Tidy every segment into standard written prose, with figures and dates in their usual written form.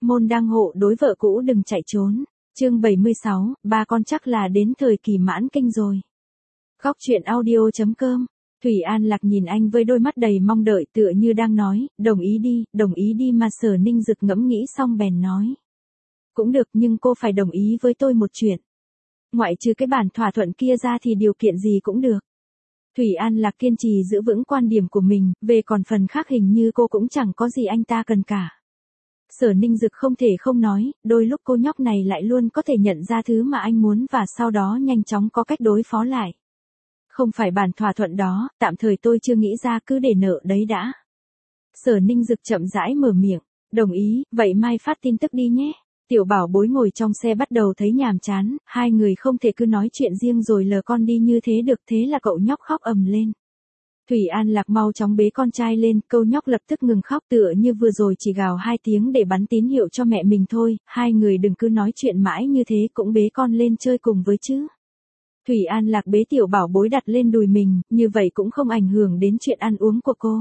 môn đăng hộ đối vợ cũ đừng chạy trốn. Chương 76, ba con chắc là đến thời kỳ mãn kinh rồi. Góc truyện audio.com. Thủy An Lạc nhìn anh với đôi mắt đầy mong đợi tựa như đang nói, đồng ý đi mà Sở Ninh Dực ngẫm nghĩ xong bèn nói. Cũng được nhưng cô phải đồng ý với tôi một chuyện. Ngoại trừ cái bản thỏa thuận kia ra thì điều kiện gì cũng được. Thủy An Lạc kiên trì giữ vững quan điểm của mình, về còn phần khác hình như cô cũng chẳng có gì anh ta cần cả. Sở Ninh Dực không thể không nói, đôi lúc cô nhóc này lại luôn có thể nhận ra thứ mà anh muốn và sau đó nhanh chóng có cách đối phó lại. Không phải bản thỏa thuận đó, tạm thời tôi chưa nghĩ ra, cứ để nợ đấy đã. Sở Ninh Dực chậm rãi mở miệng, đồng ý, vậy mai phát tin tức đi nhé. Tiểu Bảo Bối ngồi trong xe bắt đầu thấy nhàm chán, hai người không thể cứ nói chuyện riêng rồi lờ con đi như thế được, thế là cậu nhóc khóc ầm lên. Thủy An Lạc mau chóng bế con trai lên, câu nhóc lập tức ngừng khóc tựa như vừa rồi chỉ gào 2 tiếng để bắn tín hiệu cho mẹ mình thôi, hai người đừng cứ nói chuyện mãi như thế, cũng bế con lên chơi cùng với chứ. Thủy An Lạc bế Tiểu Bảo Bối đặt lên đùi mình, như vậy cũng không ảnh hưởng đến chuyện ăn uống của cô.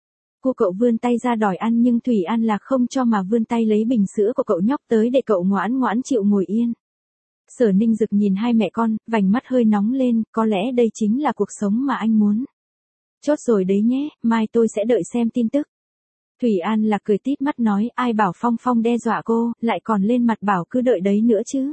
Cậu vươn tay ra đòi ăn nhưng Thủy An Lạc không cho mà vươn tay lấy bình sữa của cậu nhóc tới để cậu ngoãn ngoãn chịu ngồi yên. Sở Ninh Dực nhìn hai mẹ con, vành mắt hơi nóng lên, có lẽ đây chính là cuộc sống mà anh muốn. Chốt rồi đấy nhé, mai tôi sẽ đợi xem tin tức. Thủy An Lạc cười tít mắt nói, ai bảo Phong Phong đe dọa cô, lại còn lên mặt bảo cứ đợi đấy nữa chứ.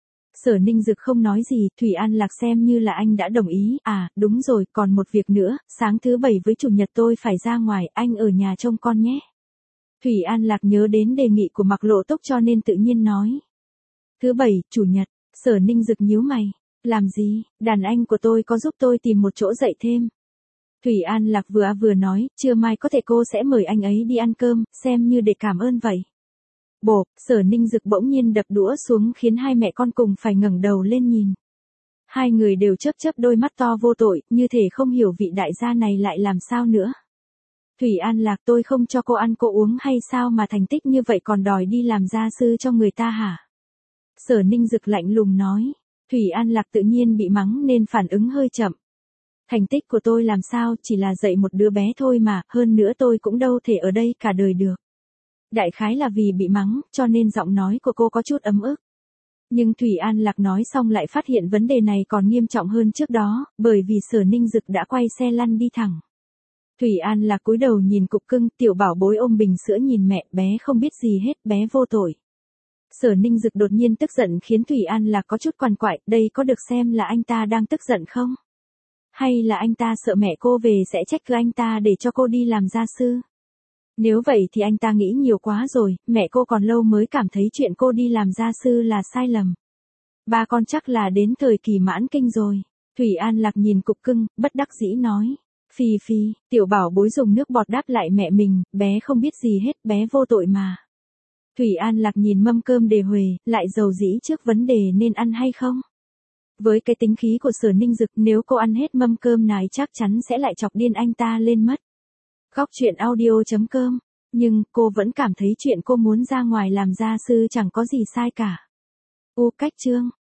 Sở Ninh Dực không nói gì, Thủy An Lạc xem như là anh đã đồng ý, à, đúng rồi, còn một việc nữa, sáng thứ 7 với chủ nhật tôi phải ra ngoài, anh ở nhà trông con nhé. Thủy An Lạc nhớ đến đề nghị của Mạc Lộ Tốc cho nên tự nhiên nói. Thứ 7, chủ nhật, Sở Ninh Dực nhíu mày, làm gì, đàn anh của tôi có giúp tôi tìm một chỗ dạy thêm. Thủy An Lạc vừa nói, trưa mai có thể cô sẽ mời anh ấy đi ăn cơm, xem như để cảm ơn vậy. Bộp, Sở Ninh Dực bỗng nhiên đập đũa xuống khiến hai mẹ con cùng phải ngẩng đầu lên nhìn. Hai người đều chớp đôi mắt to vô tội, như thể không hiểu vị đại gia này lại làm sao nữa. Thủy An Lạc, tôi không cho cô ăn cô uống hay sao mà thành tích như vậy còn đòi đi làm gia sư cho người ta hả? Sở Ninh Dực lạnh lùng nói. Thủy An Lạc tự nhiên bị mắng nên phản ứng hơi chậm. Thành tích của tôi làm sao, chỉ là dạy một đứa bé thôi mà, hơn nữa tôi cũng đâu thể ở đây cả đời được. Đại khái là vì bị mắng, cho nên giọng nói của cô có chút ấm ức. Nhưng Thủy An Lạc nói xong lại phát hiện vấn đề này còn nghiêm trọng hơn trước đó, bởi vì Sở Ninh Dực đã quay xe lăn đi thẳng. Thủy An Lạc cúi đầu nhìn cục cưng, Tiểu Bảo Bối ôm bình sữa nhìn mẹ, bé không biết gì hết, bé vô tội. Sở Ninh Dực đột nhiên tức giận khiến Thủy An Lạc có chút quằn quại, đây có được xem là anh ta đang tức giận không? Hay là anh ta sợ mẹ cô về sẽ trách cứ anh ta để cho cô đi làm gia sư? Nếu vậy thì anh ta nghĩ nhiều quá rồi, mẹ cô còn lâu mới cảm thấy chuyện cô đi làm gia sư là sai lầm. Ba con chắc là đến thời kỳ mãn kinh rồi. Thủy An Lạc nhìn cục cưng, bất đắc dĩ nói. Phi, Tiểu Bảo Bối dùng nước bọt đáp lại mẹ mình, bé không biết gì hết, bé vô tội mà. Thủy An Lạc nhìn mâm cơm đề huề, lại dầu dĩ trước vấn đề nên ăn hay không. Với cái tính khí của Sở Ninh Dực, nếu cô ăn hết mâm cơm này chắc chắn sẽ lại chọc điên anh ta lên mất. Góc truyện audio.com. Nhưng cô vẫn cảm thấy chuyện cô muốn ra ngoài làm gia sư chẳng có gì sai cả. Cách chương.